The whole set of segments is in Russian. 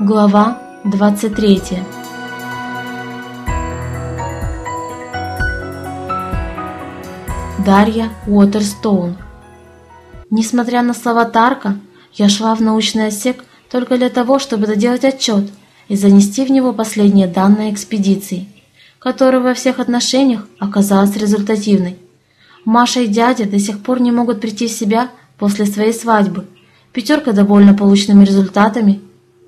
Глава 23. Дарья Уотерстоун. Несмотря на слова Тарка, я шла в научный отсек только для того, чтобы доделать отчет и занести в него последние данные экспедиции, которая во всех отношениях оказалась результативной. Маша и дядя до сих пор не могут прийти в себя после своей свадьбы. Пятерка довольна полученными результатами.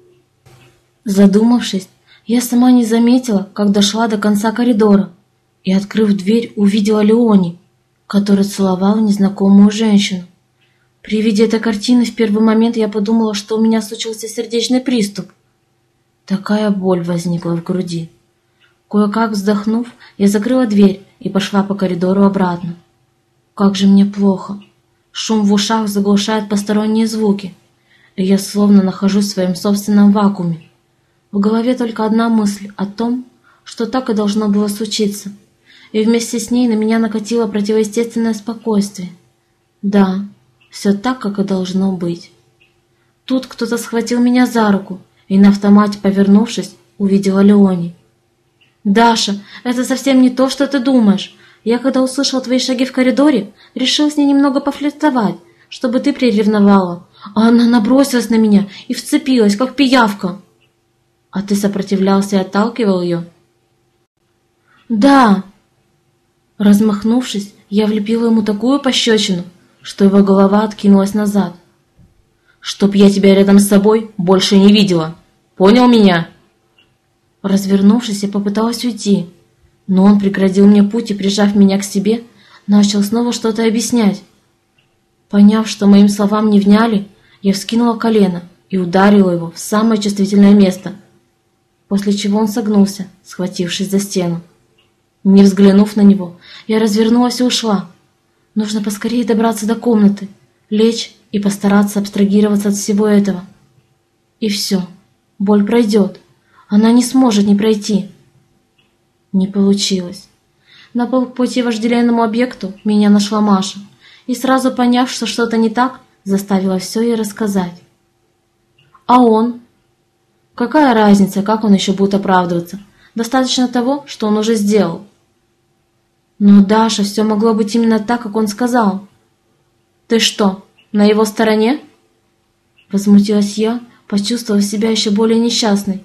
Задумавшись, я сама не заметила, как дошла до конца коридора и, открыв дверь, увидела Леони, который целовал незнакомую женщину. При виде этой картины в первый момент я подумала, что у меня случился сердечный приступ. Такая боль возникла в груди. Кое-как вздохнув, я закрыла дверь и пошла по коридору обратно. Как же мне плохо. Шум в ушах заглушает посторонние звуки, и я словно нахожусь в своем собственном вакууме. В голове только одна мысль о том, что так и должно было случиться, и вместе с ней на меня накатило противоестественное спокойствие. Да, все так, как и должно быть. Тут кто-то схватил меня за руку, и на автомате, повернувшись, увидела Леони. «Даша, это совсем не то, что ты думаешь. Я, когда услышала твои шаги в коридоре, решил с ней немного пофлиртовать, чтобы ты приревновала, а она набросилась на меня и вцепилась, как пиявка». «А ты сопротивлялся и отталкивал ее?» «Да». Размахнувшись, я влепила ему такую пощечину, что его голова откинулась назад. «Чтоб я тебя рядом с собой больше не видела. Понял меня?» Развернувшись, я попыталась уйти, но он преградил мне путь и, прижав меня к себе, начал снова что-то объяснять. Поняв, что моим словам не вняли, я вскинула колено и ударила его в самое чувствительное место, после чего он согнулся, схватившись за стену. Не взглянув на него, я развернулась и ушла. Нужно поскорее добраться до комнаты, лечь и постараться абстрагироваться от всего этого. И все, боль пройдет, она не сможет не пройти. Не получилось. На полпути к вожделенному объекту меня нашла Маша, и сразу поняв, что что-то не так, заставила все ей рассказать. А он? Какая разница, как он еще будет оправдываться? Достаточно того, что он уже сделал. Но, Даша, все могло быть именно так, как он сказал. Ты что, на его стороне? Возмутилась я, почувствовав себя еще более несчастной.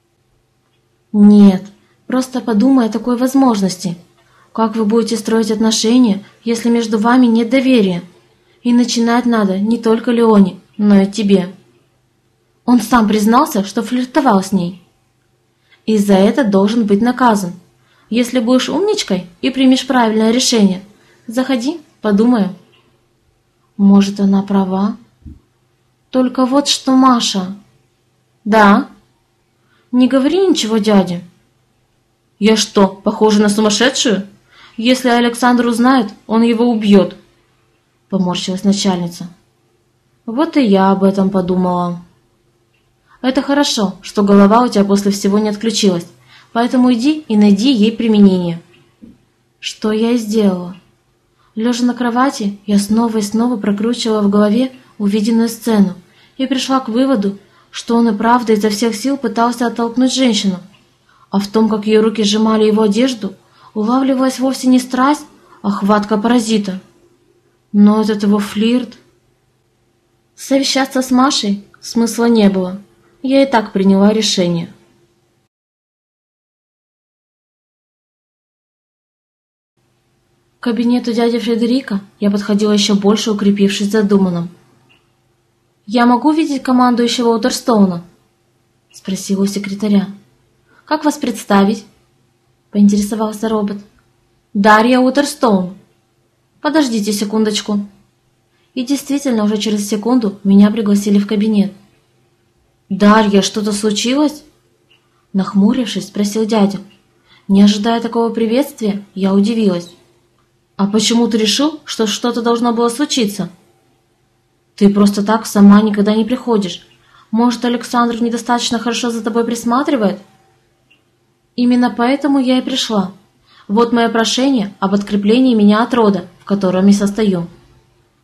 Нет, просто подумай о такой возможности. Как вы будете строить отношения, если между вами нет доверия? И начинать надо не только Леоне, но и тебе. Он сам признался, что флиртовал с ней. И за это должен быть наказан. Если будешь умничкой и примешь правильное решение, заходи, подумаем. Может, она права? Только вот что, Маша. Да? Не говори ничего дяде. Я что, похожа на сумасшедшую? Если Александр узнает, он его убьет. Поморщилась начальница. Вот и я об этом подумала. Это хорошо, что голова у тебя после всего не отключилась, поэтому иди и найди ей применение. Что я и сделала. Лежа на кровати, я снова и снова прокручивала в голове увиденную сцену и пришла к выводу, что он и правда изо всех сил пытался оттолкнуть женщину, а в том, как ее руки сжимали его одежду, улавливалась вовсе не страсть, а хватка паразита. Но этот его флирт... Совещаться с Машей смысла не было. Я и так приняла решение. К кабинету дяди Фредерика я подходила еще больше, укрепившись в задуманном. «Я могу видеть командующего Уотерстоуна?» — спросила у секретаря. «Как вас представить?» — поинтересовался робот. «Дарья Уотерстоун». «Подождите секундочку». И действительно, уже через секунду меня пригласили в кабинет. «Дарья, что-то случилось?» Нахмурившись, спросил дядя. Не ожидая такого приветствия, я удивилась. «А почему ты решил, что что-то должно было случиться?» «Ты просто так сама никогда не приходишь. Может, Александр недостаточно хорошо за тобой присматривает?» «Именно поэтому я и пришла. Вот мое прошение об откреплении меня от рода, в котором я состою».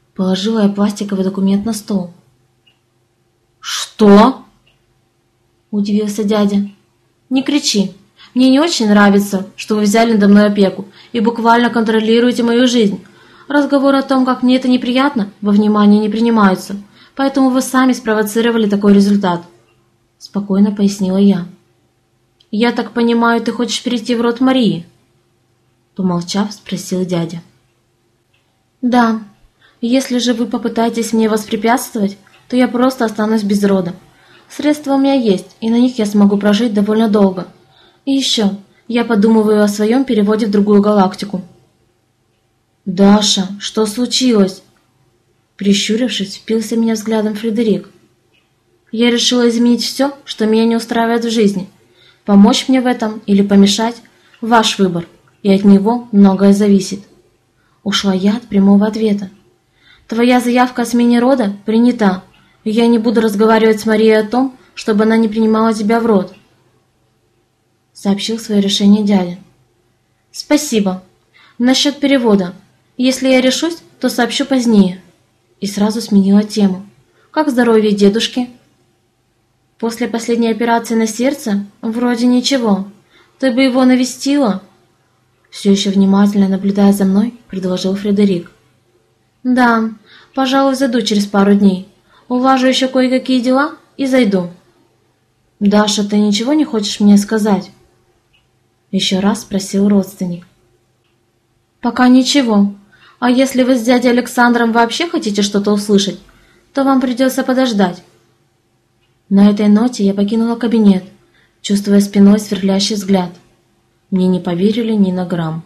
Положила я пластиковый документ на стол. «Что?» удивился дядя. «Не кричи. Мне не очень нравится, что вы взяли надо мной опеку и буквально контролируете мою жизнь. Разговоры о том, как мне это неприятно, во внимание не принимаются, поэтому вы сами спровоцировали такой результат», – спокойно пояснила я. «Я так понимаю, ты хочешь перейти в род Марии?» Помолчав, спросил дядя. «Да. Если же вы попытаетесь мне воспрепятствовать, то я просто останусь без рода. Средства у меня есть, и на них я смогу прожить довольно долго. И еще, я подумываю о своем переводе в другую галактику». «Даша, что случилось?» Прищурившись, впился в меня взглядом Фредерик. «Я решила изменить все, что меня не устраивает в жизни. Помочь мне в этом или помешать – ваш выбор, и от него многое зависит». Ушла я от прямого ответа. «Твоя заявка о смене рода принята, и я не буду разговаривать с Марией о том, чтобы она не принимала тебя в род», – сообщил свое решение дядя. «Спасибо. Насчет перевода. Если я решусь, то сообщу позднее». И сразу сменила тему. «Как здоровье дедушки?» «После последней операции на сердце? Вроде ничего. Ты бы его навестила?» Все еще внимательно наблюдая за мной, предложил Фредерик. «Да, пожалуй, зайду через пару дней. Улажу еще кое-какие дела и зайду». «Даша, ты ничего не хочешь мне сказать?» Еще раз спросил родственник. «Пока ничего. А если вы с дядей Александром вообще хотите что-то услышать, то вам придется подождать». На этой ноте я покинула кабинет, чувствуя спиной сверлящий взгляд. Мне не поверили ни на грамм.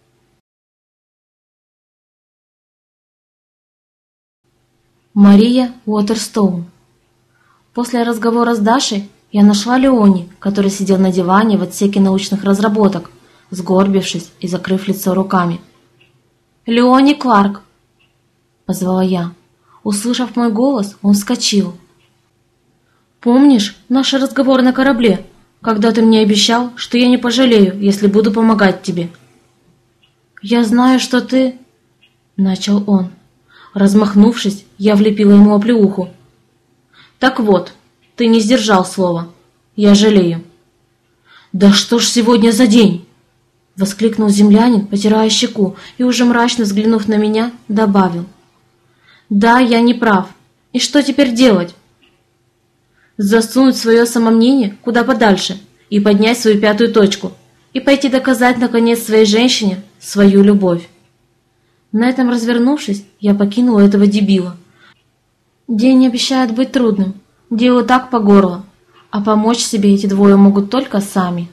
Мария Уотерстоун. После разговора с Дашей я нашла Леони, который сидел на диване в отсеке научных разработок, сгорбившись и закрыв лицо руками. «Леони Кларк!» – позвала я. Услышав мой голос, он вскочил. «Помнишь наш разговор на корабле, когда ты мне обещал, что я не пожалею, если буду помогать тебе?» «Я знаю, что ты...» – начал он. Размахнувшись, я влепила ему оплеуху. «Так вот, ты не сдержал слова. Я жалею». «Да что ж сегодня за день?» — воскликнул землянин, потирая щеку, и уже мрачно взглянув на меня, добавил. «Да, я не прав. И что теперь делать?» «Засунуть свое самомнение куда подальше и поднять свою пятую точку, и пойти доказать, наконец, своей женщине свою любовь». На этом развернувшись, я покинула этого дебила. День обещает быть трудным, дело так по горло, а помочь себе эти двое могут только сами.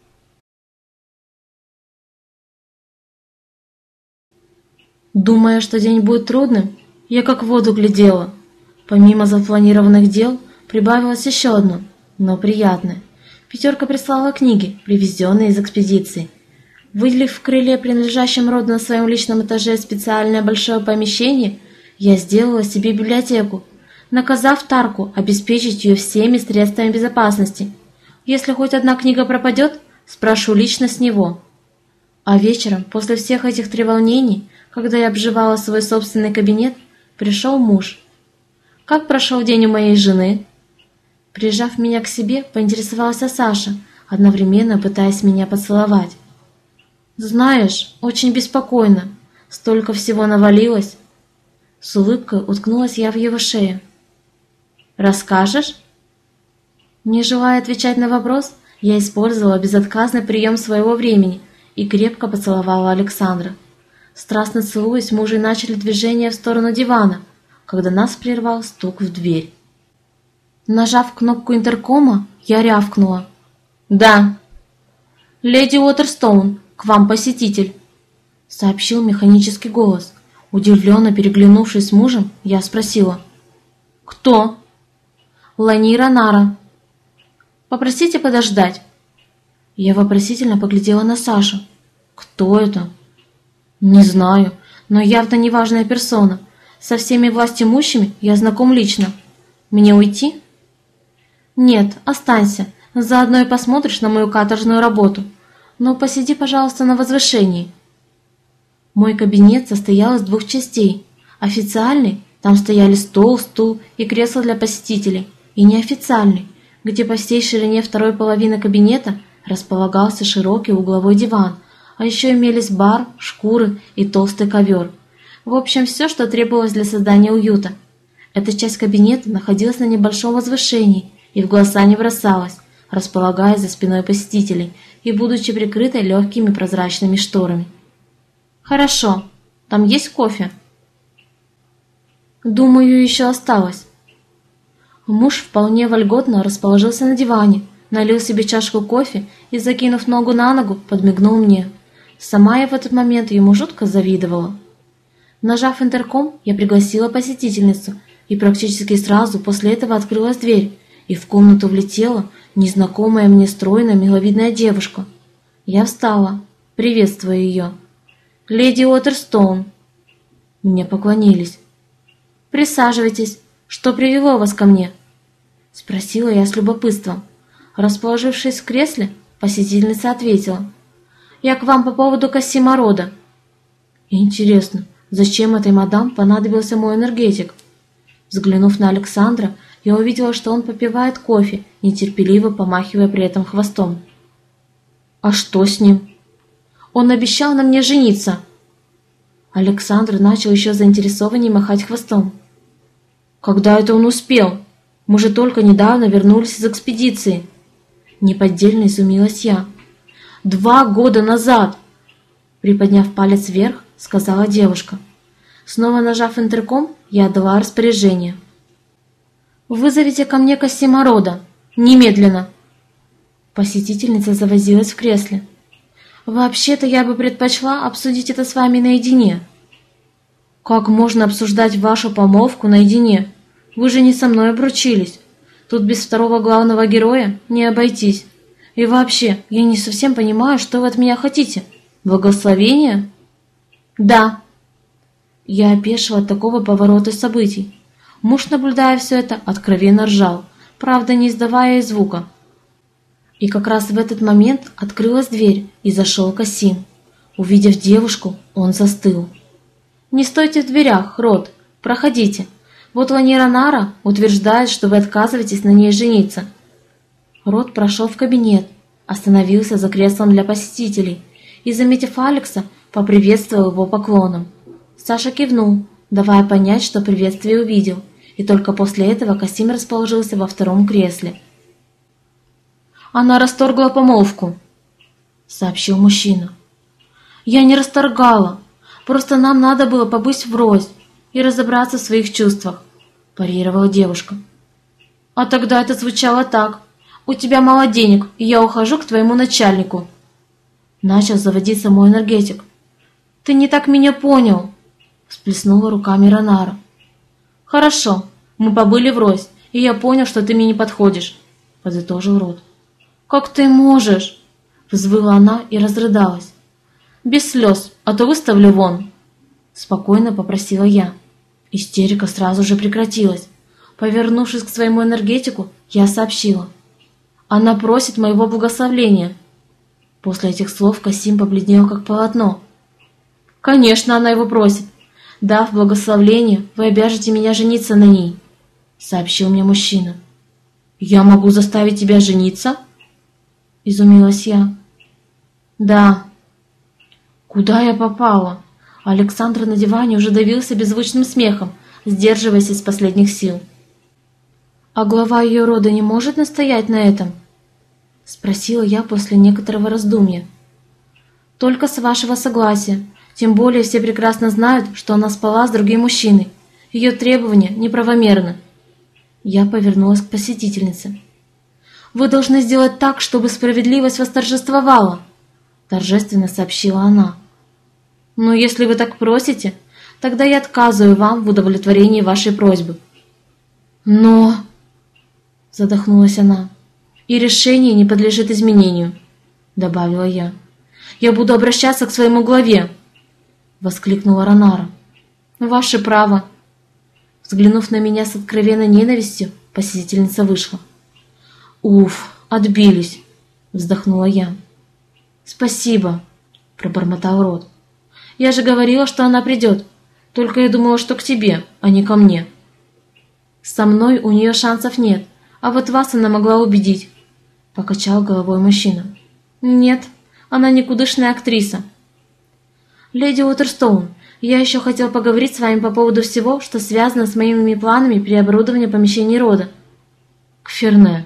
Думая, что день будет трудным, я как в воду глядела. Помимо запланированных дел, прибавилось еще одно, но приятное. Пятерка прислала книги, привезенные из экспедиции. Выделив в крыле, принадлежащем роду на своем личном этаже, специальное большое помещение, я сделала себе библиотеку, наказав Тарку обеспечить ее всеми средствами безопасности. Если хоть одна книга пропадет, спрошу лично с него. А вечером, после всех этих треволнений, когда я обживала свой собственный кабинет, пришел муж. «Как прошел день у моей жены?» Прижав меня к себе, поинтересовался Саша, одновременно пытаясь меня поцеловать. «Знаешь, очень беспокойно. Столько всего навалилось». С улыбкой уткнулась я в его шею. «Расскажешь?» Не желая отвечать на вопрос, я использовала безотказный прием своего времени и крепко поцеловала Александра. Страстно целуясь, мы уже начали движение в сторону дивана, когда нас прервал стук в дверь. Нажав кнопку интеркома, я рявкнула. «Да». «Леди Уотерстоун, к вам посетитель», — сообщил механический голос. Удивленно переглянувшись с мужем, я спросила. «Кто?» «Ланира Нара». «Попросите подождать». Я вопросительно поглядела на Сашу. «Кто это?» «Не знаю, но явно неважная персона. Со всеми властимущими я знаком лично. Мне уйти?» «Нет, останься. Заодно и посмотришь на мою каторжную работу. Но посиди, пожалуйста, на возвышении». Мой кабинет состоял из 2 частей. Официальный, там стояли стол, стул и кресло для посетителей, и неофициальный, где по всей ширине второй половины кабинета располагался широкий угловой диван, а еще имелись бар, шкуры и толстый ковер. В общем, все, что требовалось для создания уюта. Эта часть кабинета находилась на небольшом возвышении и в глаза не бросалась, располагаясь за спиной посетителей и будучи прикрытой легкими прозрачными шторами. «Хорошо. Там есть кофе?» «Думаю, еще осталось». Муж вполне вольготно расположился на диване, налил себе чашку кофе и, закинув ногу на ногу, подмигнул мне. Сама я в этот момент ему жутко завидовала. Нажав интерком, я пригласила посетительницу, и практически сразу после этого открылась дверь, и в комнату влетела незнакомая мне стройная миловидная девушка. Я встала, приветствуя ее. «Леди Уотерстоун». Мне поклонились. «Присаживайтесь. Что привело вас ко мне?» Спросила я с любопытством. Расположившись в кресле, посетительница ответила. «Я к вам по поводу Кассима Рода». Интересно, зачем этой мадам понадобился мой энергетик? Взглянув на Александра, я увидела, что он попивает кофе, нетерпеливо помахивая при этом хвостом. «А что с ним?» «Он обещал на мне жениться». Александр начал еще заинтересованнее махать хвостом. «Когда это он успел? Мы же только недавно вернулись из экспедиции». Неподдельно изумилась я. 2 года назад!» Приподняв палец вверх, сказала девушка. Снова нажав интерком, я отдала распоряжение. «Вызовите ко мне Кассима Рода. Немедленно!» Посетительница завозилась в кресле. «Вообще-то я бы предпочла обсудить это с вами наедине». «Как можно обсуждать вашу помолвку наедине? Вы же не со мной обручились. Тут без второго главного героя не обойтись. И вообще, я не совсем понимаю, что вы от меня хотите. Благословение?» «Да». Я опешила от такого поворота событий. Муж, наблюдая все это, откровенно ржал, правда, не издавая и звука. И как раз в этот момент открылась дверь, и зашел Кассим. Увидев девушку, он застыл. «Не стойте в дверях, Род, проходите. Вот Ланира Нара утверждает, что вы отказываетесь на ней жениться». Род прошел в кабинет, остановился за креслом для посетителей и, заметив Алекса, поприветствовал его поклоном. Саша кивнул, давая понять, что приветствие увидел, и только после этого Кассим расположился во втором кресле. «Она расторгла помолвку», — сообщил мужчина. «Я не расторгала, просто нам надо было побыть врозь и разобраться в своих чувствах», — парировала девушка. «А тогда это звучало так. У тебя мало денег, и я ухожу к твоему начальнику». Начал заводиться мой энергетик. «Ты не так меня понял», — всплеснула руками Ронара. «Хорошо, мы побыли врозь, и я понял, что ты мне не подходишь», — подытожил Род. «Как ты можешь?» — взвыла она и разрыдалась. «Без слез, а то выставлю вон», — спокойно попросила я. Истерика сразу же прекратилась. Повернувшись к своему энергетику, я сообщила. «Она просит моего благословения». После этих слов Кассим побледнел, как полотно. «Конечно, она его просит. Дав благословление, вы обяжете меня жениться на ней», — сообщил мне мужчина. «Я могу заставить тебя жениться?» — изумилась я. «Да». Куда я попала? Александр на диване уже давился беззвучным смехом, сдерживаясь из последних сил. «А глава ее рода не может настоять на этом?» — спросила я после некоторого раздумья. «Только с вашего согласия. Тем более все прекрасно знают, что она спала с другим мужчиной. Ее требования неправомерны». Я повернулась к посетительнице. «Вы должны сделать так, чтобы справедливость восторжествовала», — торжественно сообщила она. «Но если вы так просите, тогда я отказываю вам в удовлетворении вашей просьбы». «Но...» — задохнулась она. «И решение не подлежит изменению», — добавила я. «Я буду обращаться к своему главе», — воскликнула Ронара. «Ваше право». Взглянув на меня с откровенной ненавистью, посетительница вышла. «Уф, отбились», — вздохнула я. «Спасибо», — пробормотал Род. «Я же говорила, что она придет. Только я думала, что к тебе, а не ко мне». «Со мной у нее шансов нет, А вот вас она могла убедить», — покачал головой мужчина. «Нет, она никудышная актриса». «Леди Уотерстоун, я еще хотел поговорить с вами по поводу всего, что связано с моими планами переоборудования помещений рода». «К Ферне».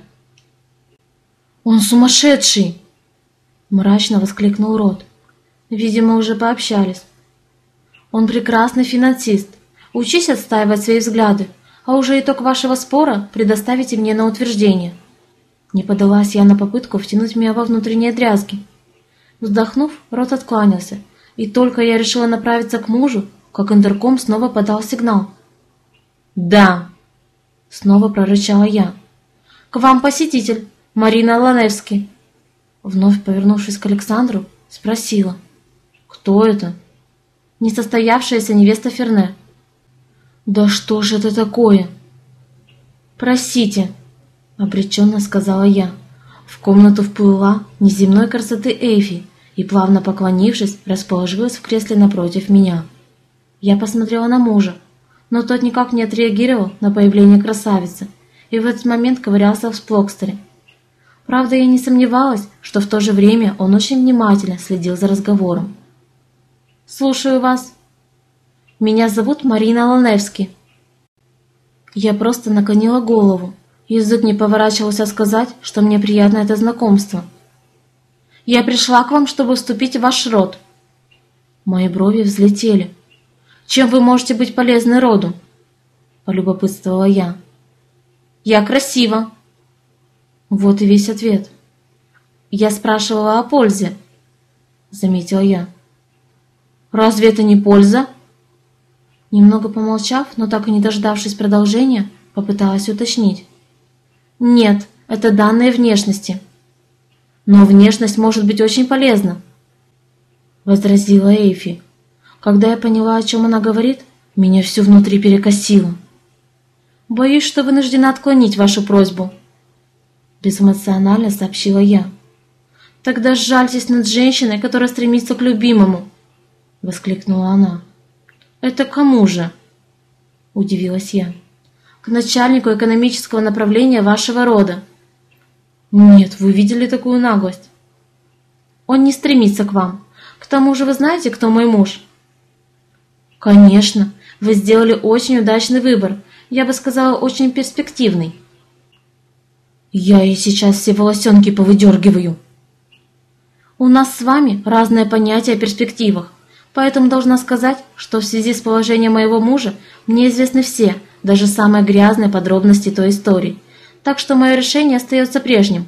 «Он сумасшедший!» — мрачно воскликнул Рот. «Видимо, уже пообщались. Он прекрасный финансист. Учись отстаивать свои взгляды, а уже итог вашего спора предоставите мне на утверждение». Не поддалась я на попытку втянуть меня во внутренние дрязги. Вздохнув, Рот откланялся, и только я решила направиться к мужу, как интерком снова подал сигнал. «Да!» — снова прорычала я. «К вам посетитель, Марина Ланевски!» Вновь повернувшись к Александру, спросила. «Кто это?» «Несостоявшаяся невеста Ферне». «Да что же это такое?» «Простите», — обреченно сказала я. В комнату вплыла неземной красоты Эйфи и, плавно поклонившись, расположилась в кресле напротив меня. Я посмотрела на мужа, но тот никак не отреагировал на появление красавицы и в этот момент ковырялся в сплокстере. Правда, я не сомневалась, что в то же время он очень внимательно следил за разговором. «Слушаю вас. Меня зовут Марина Ланевски». Я просто наклонила голову. Язык не поворачивался сказать, что мне приятно это знакомство. «Я пришла к вам, чтобы вступить в ваш род». Мои брови взлетели. «Чем вы можете быть полезны роду?» — полюбопытствовала я. «Я красива». Вот и весь ответ. «Я спрашивала о пользе», — заметила я. «Разве это не польза?» Немного помолчав, но так и не дождавшись продолжения, попыталась уточнить. «Нет, это данные внешности». «Но внешность может быть очень полезна», — возразила Эйфи. Когда я поняла, о чем она говорит, меня все внутри перекосило. «Боюсь, что вынуждена отклонить вашу просьбу», — безэмоционально сообщила я. «Тогда сжальтесь над женщиной, которая стремится к любимому», — воскликнула она. «Это кому же?» — удивилась я. «К начальнику экономического направления вашего рода». «Нет, вы видели такую наглость?» «Он не стремится к вам. К тому же вы знаете, кто мой муж?» «Конечно, вы сделали очень удачный выбор. Я бы сказала, очень перспективный». «Я ей сейчас все волосенки повыдергиваю». «У нас с вами разное понятие о перспективах, поэтому должна сказать, что в связи с положением моего мужа мне известны все, даже самые грязные подробности той истории, так что мое решение остается прежним».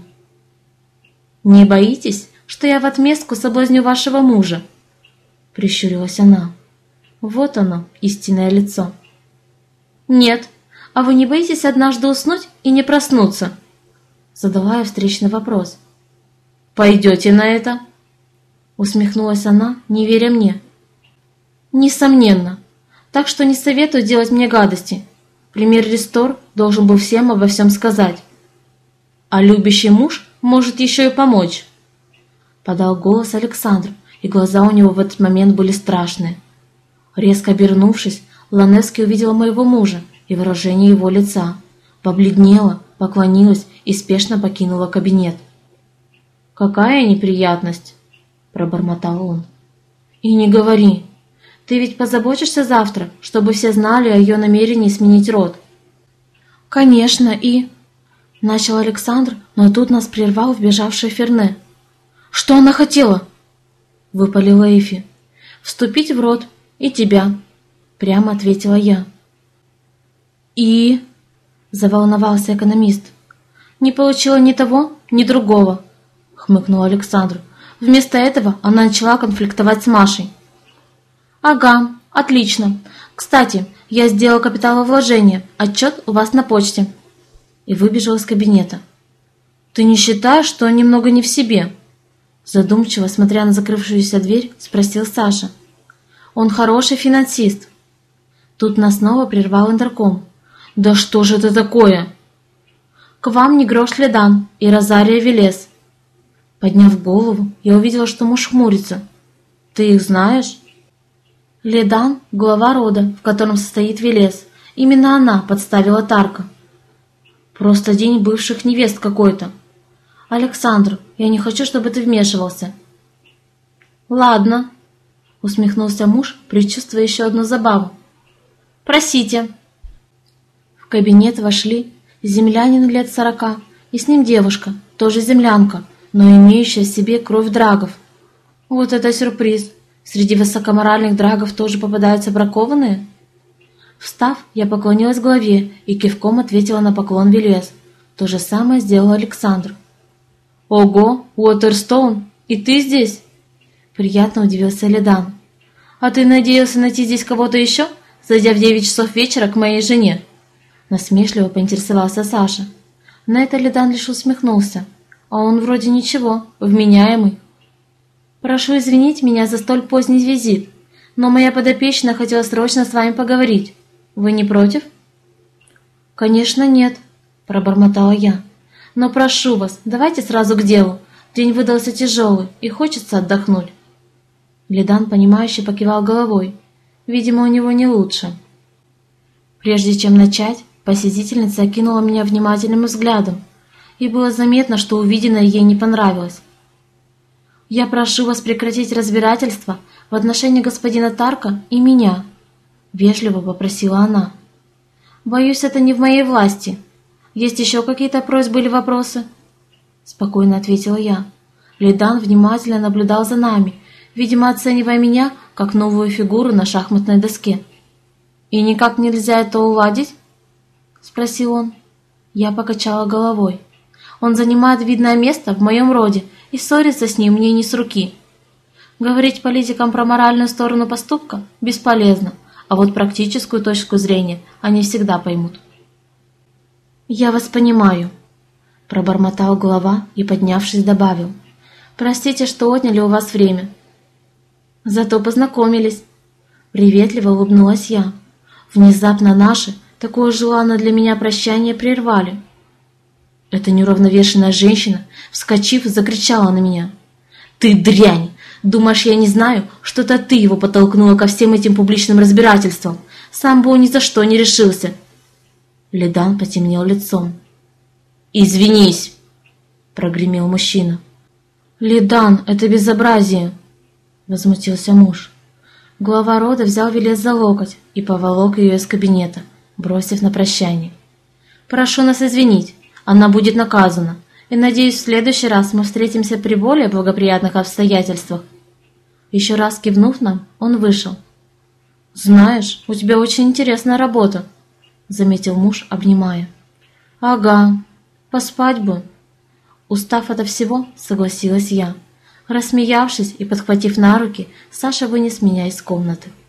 «Не боитесь, что я в отместку соблазню вашего мужа?» — прищурилась она. Вот оно, истинное лицо. «Нет, а вы не боитесь однажды уснуть и не проснуться?» — задала я встречный вопрос. «Пойдете на это?» — усмехнулась она, не веря мне. «Несомненно. Так что не советую делать мне гадости. Пример Рестор должен был всем обо всем сказать. А любящий муж может еще и помочь», — подал голос Александр, и глаза у него в этот момент были страшные. Резко обернувшись, Ланевски увидела моего мужа и выражение его лица. Побледнела, поклонилась и спешно покинула кабинет. «Какая неприятность!» — пробормотал он. «И не говори. Ты ведь позаботишься завтра, чтобы все знали о ее намерении сменить род?» «Конечно, и...» — начал Александр, но тут нас прервал вбежавший Ферне. «Что она хотела?» — выпалила Эйфи. «Вступить в род. И тебя», — прямо ответила я. «И...» — заволновался экономист. «Не получила ни того, ни другого», — хмыкнул Александр. «Вместо этого она начала конфликтовать с Машей». «Ага, отлично. Кстати, я сделал капиталовложение. Отчет у вас на почте». И выбежал из кабинета. «Ты не считаешь, что он немного не в себе?» Задумчиво, смотря на закрывшуюся дверь, спросил Саша. «Он хороший финансист». Тут нас снова прервал интерком. «Да что же это такое?» «К вам Негрош Ледан и Розария Велес». Подняв голову, я увидела, что муж хмурится. «Ты их знаешь?» «Ледан — глава рода, в котором состоит Велес. Именно она подставила Тарка». Просто день бывших невест какой-то. Александр, я не хочу, чтобы ты вмешивался. Ладно, усмехнулся муж, предчувствуя еще одну забаву. Просите. В кабинет вошли землянин лет 40, и с ним девушка, тоже землянка, но имеющая в себе кровь драгов. Вот это сюрприз! Среди высокоморальных драгов тоже попадаются бракованные? Встав, я поклонилась главе и кивком ответила на поклон Велес. То же самое сделал Александр. «Ого, Уотерстоун, и ты здесь?» Приятно удивился Ледан. «А ты надеялся найти здесь кого-то еще, зайдя в 9 часов вечера к моей жене?» Насмешливо поинтересовался Саша. На это Ледан лишь усмехнулся. А он вроде ничего, вменяемый. «Прошу извинить меня за столь поздний визит, но моя подопечная хотела срочно с вами поговорить. Вы не против?» «Конечно нет», – пробормотала я. «Но прошу вас, давайте сразу к делу. День выдался тяжелый, и хочется отдохнуть». Ледан, понимающе покивал головой. Видимо, у него не лучше. Прежде чем начать, посетительница окинула меня внимательным взглядом, и было заметно, что увиденное ей не понравилось. «Я прошу вас прекратить разбирательство в отношении господина Тарка и меня», – вежливо попросила она. «Боюсь, это не в моей власти. Есть еще какие-то просьбы или вопросы?» Спокойно ответила я. Ледан внимательно наблюдал за нами, видимо, оценивая меня как новую фигуру на шахматной доске. «И никак нельзя это уладить?» – спросил он. Я покачала головой. «Он занимает видное место в моем роде, и ссориться с ним мне не с руки. Говорить политикам про моральную сторону поступка бесполезно, а вот практическую точку зрения они всегда поймут». «Я вас понимаю», – пробормотал глава и, поднявшись, добавил. «Простите, что отняли у вас время». «Зато познакомились», – приветливо улыбнулась я. Внезапно наши, такое желанное для меня прощание, прервали. Эта неуравновешенная женщина, вскочив, закричала на меня. «Ты дрянь! Думаешь, я не знаю, что это ты его подтолкнула ко всем этим публичным разбирательствам? Сам бы он ни за что не решился!» Ледан потемнел лицом. «Извинись!» – прогремел мужчина. «Ледан, это безобразие!» – возмутился муж. Глава рода взял Велес за локоть и поволок ее из кабинета, бросив на прощание. «Прошу нас извинить, она будет наказана, и, надеюсь, в следующий раз мы встретимся при более благоприятных обстоятельствах». Еще раз кивнув нам, он вышел. «Знаешь, у тебя очень интересная работа», — заметил муж, обнимая. «Ага, поспать бы». Устав ото всего, согласилась я. Рассмеявшись и подхватив на руки, Саша вынес меня из комнаты.